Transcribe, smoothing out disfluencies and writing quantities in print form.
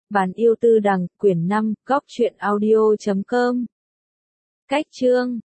Bàn yêu tư đằng, quyển 5, góc truyện audio.com. Cách chương